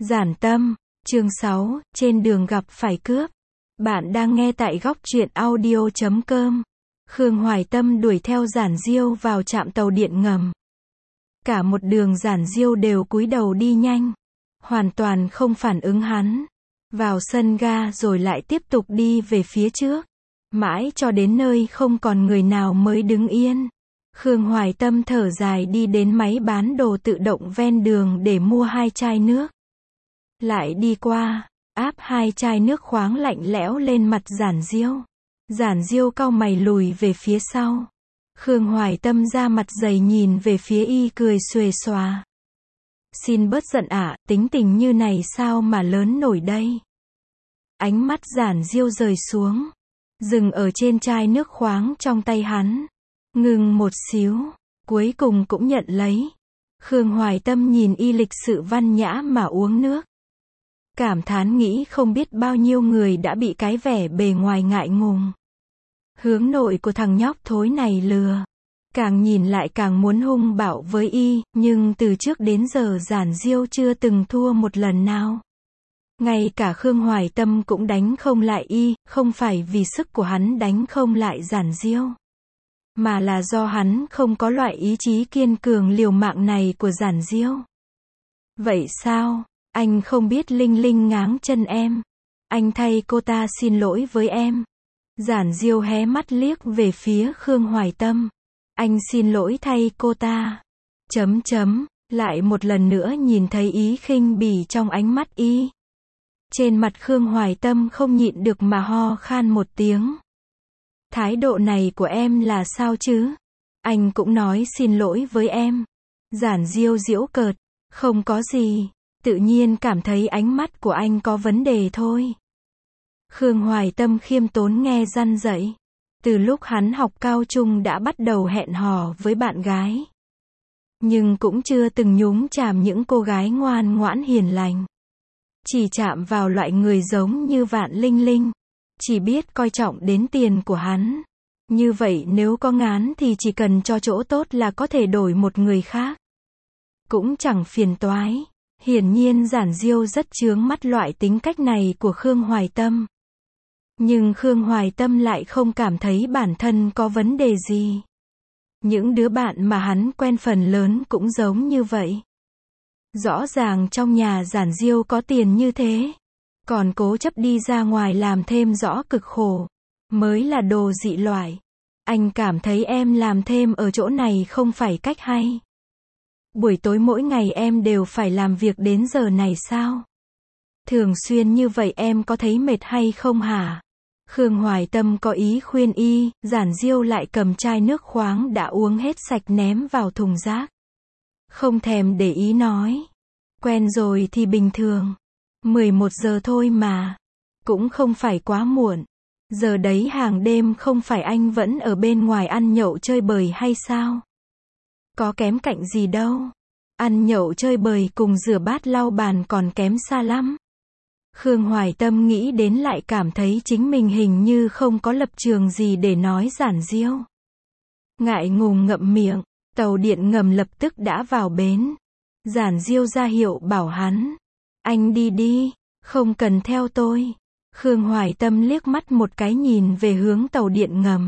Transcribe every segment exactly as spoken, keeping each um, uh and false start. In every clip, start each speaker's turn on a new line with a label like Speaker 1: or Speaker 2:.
Speaker 1: Giản tâm, chương sáu, trên đường gặp phải cướp. Bạn đang nghe tại góc truyện audio chấm com. Khương Hoài Tâm đuổi theo Giản Diêu vào trạm tàu điện ngầm. Cả một đường Giản Diêu đều cúi đầu đi nhanh, hoàn toàn không phản ứng hắn. Vào sân ga rồi lại tiếp tục đi về phía trước, mãi cho đến nơi không còn người nào mới đứng yên. Khương Hoài Tâm thở dài đi đến máy bán đồ tự động ven đường để mua hai chai nước. Lại đi qua, áp hai chai nước khoáng lạnh lẽo lên mặt Giản Diêu. Giản Diêu cau mày lùi về phía sau. Khương Hoài Tâm ra mặt dày nhìn về phía y cười xuề xòa. Xin bớt giận ạ, tính tình như này sao mà lớn nổi đây. Ánh mắt Giản Diêu rời xuống, dừng ở trên chai nước khoáng trong tay hắn. Ngừng một xíu, cuối cùng cũng nhận lấy. Khương Hoài Tâm nhìn y lịch sự văn nhã mà uống nước. Cảm thán nghĩ không biết bao nhiêu người đã bị cái vẻ bề ngoài ngại ngùng, hướng nội của thằng nhóc thối này lừa. Càng nhìn lại càng muốn hung bạo với y, nhưng từ trước đến giờ Giản Diêu chưa từng thua một lần nào. Ngay cả Khương Hoài Tâm cũng đánh không lại y, không phải vì sức của hắn đánh không lại Giản Diêu, mà là do hắn không có loại ý chí kiên cường liều mạng này của Giản Diêu. Vậy sao? Anh không biết Linh Linh ngáng chân em. Anh thay cô ta xin lỗi với em. Giản Diêu hé mắt liếc về phía Khương Hoài Tâm. Anh xin lỗi thay cô ta. Chấm chấm, lại một lần nữa nhìn thấy ý khinh bỉ trong ánh mắt y. Trên mặt Khương Hoài Tâm không nhịn được mà ho khan một tiếng. Thái độ này của em là sao chứ? Anh cũng nói xin lỗi với em. Giản Diêu giễu cợt. Không có gì. Tự nhiên cảm thấy ánh mắt của anh có vấn đề thôi. Khương Hoài Tâm khiêm tốn nghe răn dạy. Từ lúc hắn học cao trung đã bắt đầu hẹn hò với bạn gái, nhưng cũng chưa từng nhúng chàm những cô gái ngoan ngoãn hiền lành. Chỉ chạm vào loại người giống như Vạn Linh Linh. Chỉ biết coi trọng đến tiền của hắn. Như vậy nếu có ngán thì chỉ cần cho chỗ tốt là có thể đổi một người khác. Cũng chẳng phiền toái. Hiển nhiên Giản Diêu rất chướng mắt loại tính cách này của Khương Hoài Tâm. Nhưng Khương Hoài Tâm lại không cảm thấy bản thân có vấn đề gì. Những đứa bạn mà hắn quen phần lớn cũng giống như vậy. Rõ ràng trong nhà Giản Diêu có tiền như thế, còn cố chấp đi ra ngoài làm thêm rõ cực khổ, mới là đồ dị loại. Anh cảm thấy em làm thêm ở chỗ này không phải cách hay. Buổi tối mỗi ngày em đều phải làm việc đến giờ này sao? Thường xuyên như vậy em có thấy mệt hay không hả? Khương Hoài Tâm có ý khuyên y, Giản Diêu lại cầm chai nước khoáng đã uống hết sạch ném vào thùng rác. Không thèm để ý nói. Quen rồi thì bình thường. mười một giờ thôi mà. Cũng không phải quá muộn. Giờ đấy hàng đêm không phải anh vẫn ở bên ngoài ăn nhậu chơi bời hay sao? Có kém cạnh gì đâu. Ăn nhậu chơi bời cùng rửa bát lau bàn còn kém xa lắm. Khương Hoài Tâm nghĩ đến lại cảm thấy chính mình hình như không có lập trường gì để nói Giản Diêu. Ngại ngùng ngậm miệng, tàu điện ngầm lập tức đã vào bến. Giản Diêu ra hiệu bảo hắn. Anh đi đi, không cần theo tôi. Khương Hoài Tâm liếc mắt một cái nhìn về hướng tàu điện ngầm.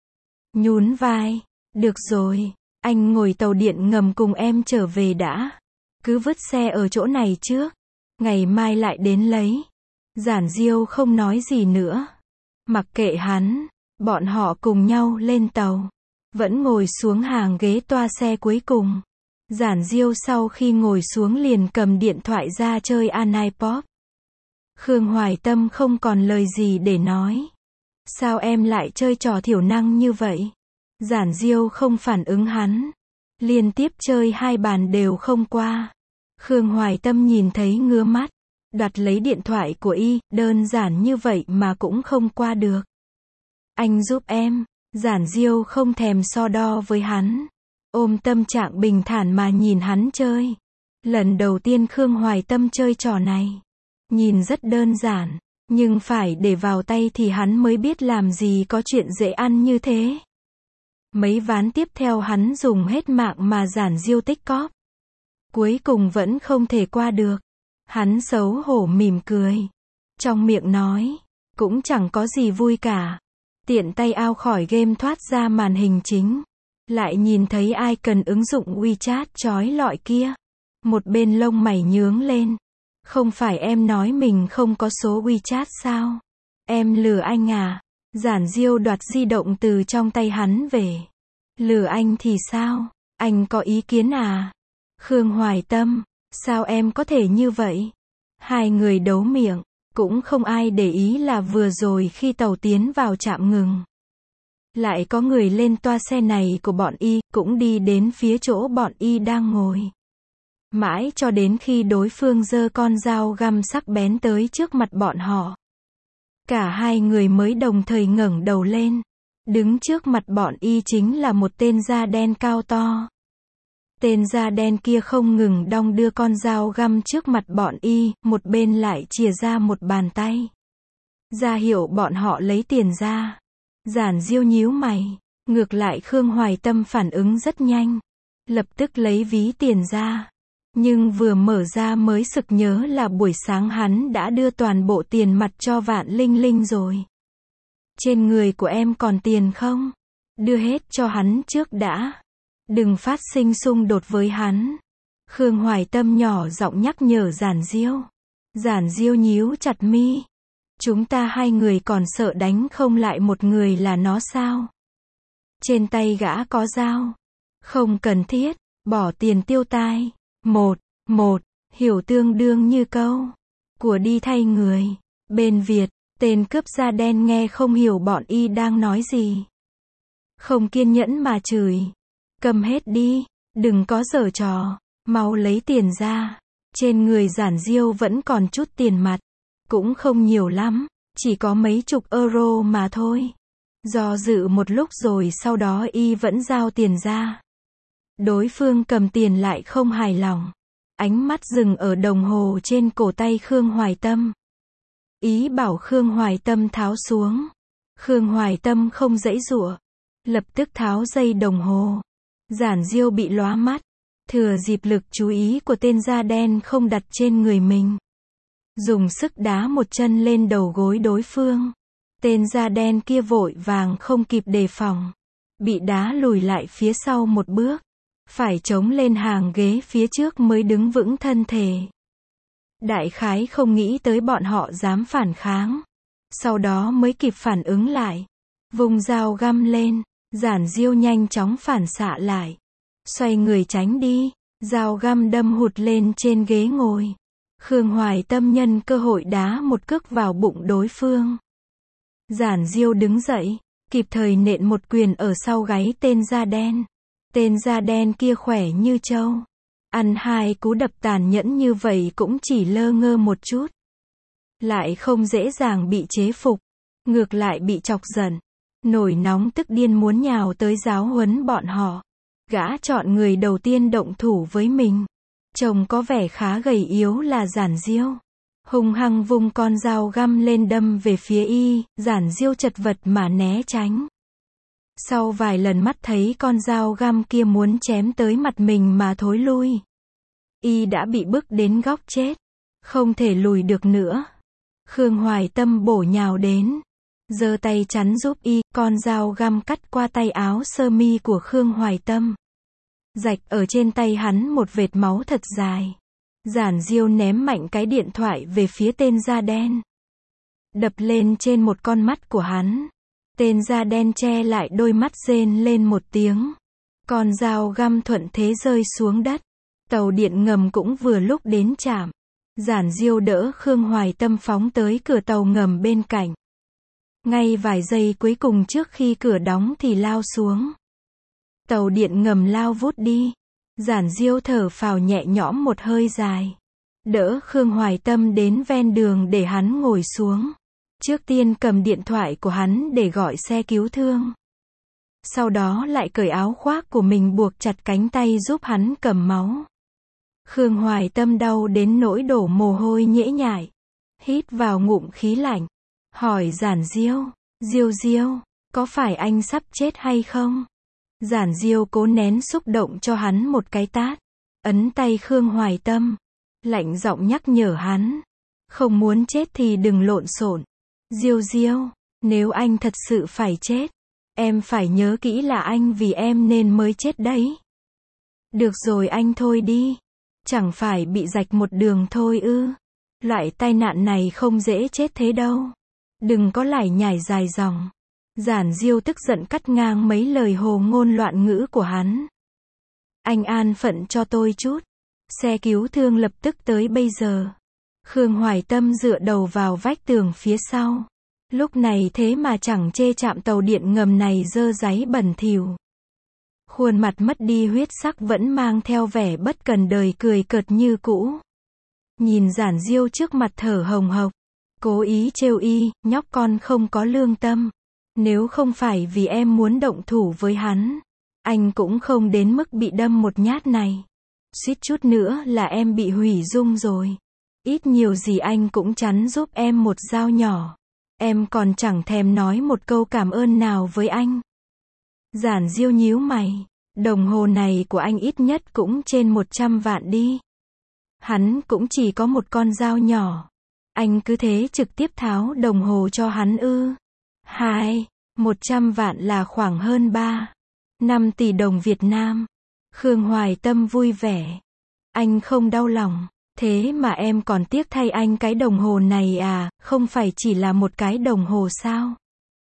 Speaker 1: Nhún vai. Được rồi, anh ngồi tàu điện ngầm cùng em trở về đã. Cứ vứt xe ở chỗ này trước. Ngày mai lại đến lấy. Giản Diêu không nói gì nữa. Mặc kệ hắn, bọn họ cùng nhau lên tàu. Vẫn ngồi xuống hàng ghế toa xe cuối cùng. Giản Diêu sau khi ngồi xuống liền cầm điện thoại ra chơi Anipop. Khương Hoài Tâm không còn lời gì để nói. Sao em lại chơi trò thiểu năng như vậy? Giản Diêu không phản ứng hắn. Liên tiếp chơi hai bàn đều không qua. Khương Hoài Tâm nhìn thấy ngứa mắt. Đoạt lấy điện thoại của y, đơn giản như vậy mà cũng không qua được. Anh giúp em. Giản Diêu không thèm so đo với hắn. Ôm tâm trạng bình thản mà nhìn hắn chơi. Lần đầu tiên Khương Hoài Tâm chơi trò này. Nhìn rất đơn giản, nhưng phải để vào tay thì hắn mới biết làm gì có chuyện dễ ăn như thế. Mấy ván tiếp theo hắn dùng hết mạng mà Giản Diêu tích cóp. Cuối cùng vẫn không thể qua được. Hắn xấu hổ mỉm cười. Trong miệng nói, cũng chẳng có gì vui cả. Tiện tay ao khỏi game thoát ra màn hình chính. Lại nhìn thấy ai cần ứng dụng WeChat chói lọi kia. Một bên lông mày nhướng lên. Không phải em nói mình không có số WeChat sao? Em lừa anh à? Giản Diêu đoạt di động từ trong tay hắn về. Lừa anh thì sao? Anh có ý kiến à? Khương Hoài Tâm, sao em có thể như vậy? Hai người đấu miệng, cũng không ai để ý là vừa rồi khi tàu tiến vào trạm ngừng. Lại có người lên toa xe này của bọn y, cũng đi đến phía chỗ bọn y đang ngồi. Mãi cho đến khi đối phương giơ con dao găm sắc bén tới trước mặt bọn họ. Cả hai người mới đồng thời ngẩng đầu lên. Đứng trước mặt bọn y chính là một tên da đen cao to. Tên da đen kia không ngừng đong đưa con dao găm trước mặt bọn y, một bên lại chìa ra một bàn tay. Ra hiệu bọn họ lấy tiền ra. Giản Diêu nhíu mày. Ngược lại Khương Hoài Tâm phản ứng rất nhanh. Lập tức lấy ví tiền ra. Nhưng vừa mở ra mới sực nhớ là buổi sáng hắn đã đưa toàn bộ tiền mặt cho Vạn Linh Linh rồi. Trên người của em còn tiền không? Đưa hết cho hắn trước đã. Đừng phát sinh xung đột với hắn. Khương Hoài Tâm nhỏ giọng nhắc nhở Giản Diêu. Giản Diêu nhíu chặt mi. Chúng ta hai người còn sợ đánh không lại một người là nó sao? Trên tay gã có dao. Không cần thiết, bỏ tiền tiêu tai. Một, một, hiểu tương đương như câu. Của đi thay người. Bên Việt, tên cướp da đen nghe không hiểu bọn y đang nói gì. Không kiên nhẫn mà chửi. Cầm hết đi, đừng có giở trò, mau lấy tiền ra. Trên người Giản Diêu vẫn còn chút tiền mặt. Cũng không nhiều lắm, chỉ có mấy chục euro mà thôi. Do dự một lúc rồi sau đó y vẫn giao tiền ra. Đối phương cầm tiền lại không hài lòng. Ánh mắt dừng ở đồng hồ trên cổ tay Khương Hoài Tâm. Ý bảo Khương Hoài Tâm tháo xuống. Khương Hoài Tâm không giãy giụa. Lập tức tháo dây đồng hồ. Giản Diêu bị lóa mắt. Thừa dịp lực chú ý của tên da đen không đặt trên người mình. Dùng sức đá một chân lên đầu gối đối phương. Tên da đen kia vội vàng không kịp đề phòng. Bị đá lùi lại phía sau một bước. Phải chống lên hàng ghế phía trước mới đứng vững thân thể. Đại khái không nghĩ tới bọn họ dám phản kháng. Sau đó mới kịp phản ứng lại. Vùng dao găm lên. Giản Diêu nhanh chóng phản xạ lại. Xoay người tránh đi. Dao găm đâm hụt lên trên ghế ngồi. Khương Hoài Tâm nhân cơ hội đá một cước vào bụng đối phương. Giản Diêu đứng dậy. Kịp thời nện một quyền ở sau gáy tên da đen. Tên da đen kia khỏe như trâu. Ăn hai cú đập tàn nhẫn như vậy cũng chỉ lơ ngơ một chút. Lại không dễ dàng bị chế phục. Ngược lại bị chọc giận. Nổi nóng tức điên muốn nhào tới giáo huấn bọn họ. Gã chọn người đầu tiên động thủ với mình. Trông có vẻ khá gầy yếu là Giản Diêu. Hung hăng vung con dao găm lên đâm về phía y. Giản Diêu chật vật mà né tránh. Sau vài lần mắt thấy con dao găm kia muốn chém tới mặt mình mà thối lui. Y đã bị bức đến góc chết. Không thể lùi được nữa. Khương Hoài Tâm bổ nhào đến. Giơ tay chắn giúp y. Con dao găm cắt qua tay áo sơ mi của Khương Hoài Tâm. Rạch ở trên tay hắn một vệt máu thật dài. Giản Diêu ném mạnh cái điện thoại về phía tên da đen. Đập lên trên một con mắt của hắn. Tên da đen che lại đôi mắt rên lên một tiếng. Con dao găm thuận thế rơi xuống đất. Tàu điện ngầm cũng vừa lúc đến trạm. Giản Diêu đỡ Khương Hoài Tâm phóng tới cửa tàu ngầm bên cạnh. Ngay vài giây cuối cùng trước khi cửa đóng thì lao xuống. Tàu điện ngầm lao vút đi. Giản Diêu thở phào nhẹ nhõm một hơi dài. Đỡ Khương Hoài Tâm đến ven đường để hắn ngồi xuống. Trước tiên cầm điện thoại của hắn để gọi xe cứu thương. Sau đó lại cởi áo khoác của mình buộc chặt cánh tay giúp hắn cầm máu. Khương Hoài Tâm đau đến nỗi đổ mồ hôi nhễ nhại. Hít vào ngụm khí lạnh. Hỏi Giản Diêu. Diêu Diêu, có phải anh sắp chết hay không? Giản Diêu cố nén xúc động cho hắn một cái tát. Ấn tay Khương Hoài Tâm. lạnh giọng nhắc nhở hắn. Không muốn chết thì đừng lộn xộn. Diêu Diêu, nếu anh thật sự phải chết, em phải nhớ kỹ là anh vì em nên mới chết đấy. Được rồi anh thôi đi. Chẳng phải bị rạch một đường thôi ư. Loại tai nạn này không dễ chết thế đâu. Đừng có lải nhải dài dòng. Giản Diêu tức giận cắt ngang mấy lời hồ ngôn loạn ngữ của hắn. Anh an phận cho tôi chút. Xe cứu thương lập tức tới bây giờ. Khương Hoài Tâm dựa đầu vào vách tường phía sau. Lúc này thế mà chẳng chê trạm tàu điện ngầm này dơ dáy bẩn thỉu. Khuôn mặt mất đi huyết sắc vẫn mang theo vẻ bất cần đời cười cợt như cũ. Nhìn Giản Diêu trước mặt thở hồng hộc. Cố ý trêu y, nhóc con không có lương tâm. Nếu không phải vì em muốn động thủ với hắn, anh cũng không đến mức bị đâm một nhát này. Suýt chút nữa là em bị hủy dung rồi. Ít nhiều gì anh cũng chắn giúp em một dao nhỏ. Em còn chẳng thèm nói một câu cảm ơn nào với anh. Giản Diêu nhíu mày. Đồng hồ này của anh ít nhất cũng trên một trăm vạn đi. Hắn cũng chỉ có một con dao nhỏ. Anh cứ thế trực tiếp tháo đồng hồ cho hắn ư? Hai, một trăm vạn là khoảng hơn ba, năm tỷ đồng Việt Nam. Khương Hoài Tâm vui vẻ. Anh không đau lòng. Thế mà em còn tiếc thay anh cái đồng hồ này à, không phải chỉ là một cái đồng hồ sao?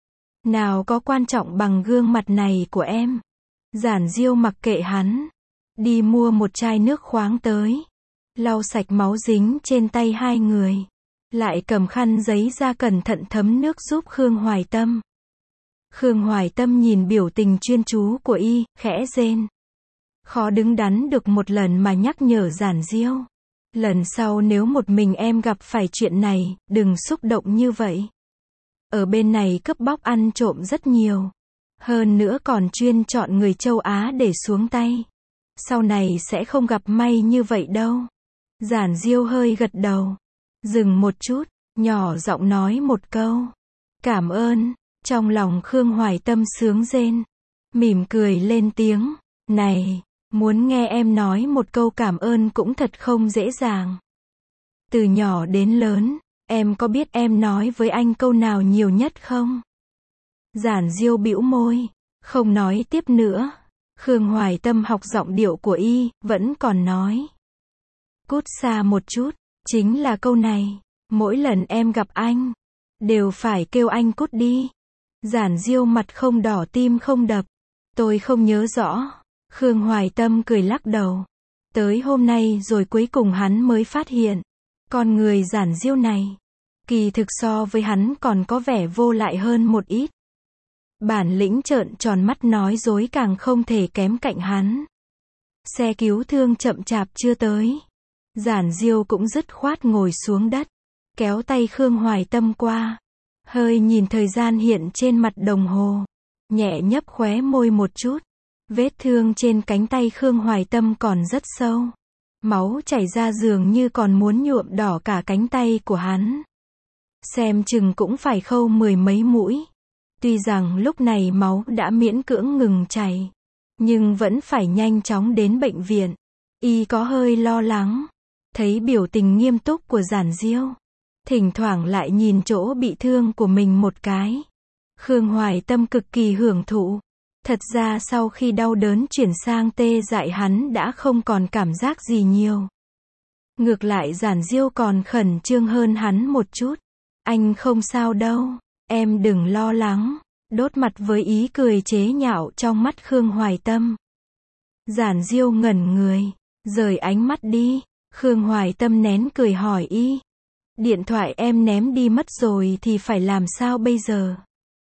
Speaker 1: Nào có quan trọng bằng gương mặt này của em. Giản Diêu mặc kệ hắn. Đi mua một chai nước khoáng tới. Lau sạch máu dính trên tay hai người. Lại cầm khăn giấy ra cẩn thận thấm nước giúp Khương Hoài Tâm. Khương Hoài Tâm nhìn biểu tình chuyên chú của y, khẽ rên. Khó đứng đắn được một lần mà nhắc nhở Giản Diêu. Lần sau nếu một mình em gặp phải chuyện này, đừng xúc động như vậy. Ở bên này cướp bóc ăn trộm rất nhiều. Hơn nữa còn chuyên chọn người châu Á để xuống tay. Sau này sẽ không gặp may như vậy đâu. Giản Diêu hơi gật đầu. Dừng một chút, nhỏ giọng nói một câu. Cảm ơn. Trong lòng Khương Hoài Tâm sướng rên. Mỉm cười lên tiếng. Này, muốn nghe em nói một câu cảm ơn cũng thật không dễ dàng. Từ nhỏ đến lớn, em có biết em nói với anh câu nào nhiều nhất không? Giản Diêu bĩu môi, không nói tiếp nữa. Khương Hoài Tâm học giọng điệu của y, vẫn còn nói. Cút xa một chút, chính là câu này. Mỗi lần em gặp anh, đều phải kêu anh cút đi. Giản Diêu mặt không đỏ tim không đập. Tôi không nhớ rõ. Khương Hoài Tâm cười lắc đầu. Tới hôm nay rồi cuối cùng hắn mới phát hiện. Con người Giản Diêu này, kỳ thực so với hắn còn có vẻ vô lại hơn một ít. Bản lĩnh trợn tròn mắt nói dối càng không thể kém cạnh hắn. Xe cứu thương chậm chạp chưa tới. Giản Diêu cũng dứt khoát ngồi xuống đất. Kéo tay Khương Hoài Tâm qua. Hơi nhìn thời gian hiện trên mặt đồng hồ. Nhẹ nhấp khóe môi một chút. Vết thương trên cánh tay Khương Hoài Tâm còn rất sâu. Máu chảy ra dường như còn muốn nhuộm đỏ cả cánh tay của hắn. Xem chừng cũng phải khâu mười mấy mũi. Tuy rằng lúc này máu đã miễn cưỡng ngừng chảy, nhưng vẫn phải nhanh chóng đến bệnh viện. Y có hơi lo lắng. Thấy biểu tình nghiêm túc của Giản Diêu, thỉnh thoảng lại nhìn chỗ bị thương của mình một cái. Khương Hoài Tâm cực kỳ hưởng thụ. Thật ra sau khi đau đớn chuyển sang tê dại hắn đã không còn cảm giác gì nhiều. Ngược lại Giản Diêu còn khẩn trương hơn hắn một chút. Anh không sao đâu, em đừng lo lắng. Đốt mặt với ý cười chế nhạo trong mắt Khương Hoài Tâm. Giản Diêu ngẩn người, rời ánh mắt đi. Khương Hoài Tâm nén cười hỏi y. Điện thoại em ném đi mất rồi thì phải làm sao bây giờ?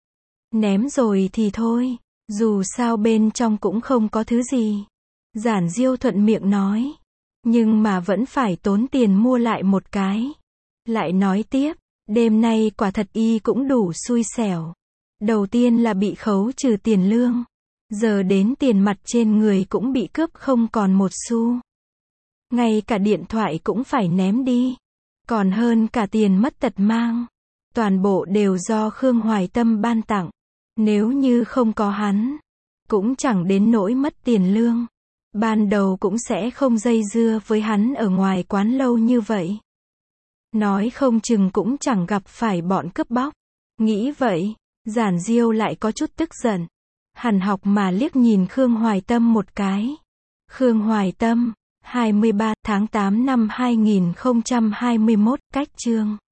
Speaker 1: Ném rồi thì thôi, dù sao bên trong cũng không có thứ gì. Giản Diêu thuận miệng nói. Nhưng mà vẫn phải tốn tiền mua lại một cái. Lại nói tiếp, đêm nay quả thật y cũng đủ xui xẻo. Đầu tiên là bị khấu trừ tiền lương. Giờ đến tiền mặt trên người cũng bị cướp không còn một xu. Ngay cả điện thoại cũng phải ném đi. Còn hơn cả tiền mất tật mang. Toàn bộ đều do Khương Hoài Tâm ban tặng. Nếu như không có hắn, cũng chẳng đến nỗi mất tiền lương. Ban đầu cũng sẽ không dây dưa với hắn ở ngoài quán lâu như vậy. Nói không chừng cũng chẳng gặp phải bọn cướp bóc. Nghĩ vậy, Giản Diêu lại có chút tức giận. Hằn học mà liếc nhìn Khương Hoài Tâm một cái. Khương Hoài Tâm, hai mươi ba tháng tám năm hai nghìn không trăm hai mươi mốt, cách chương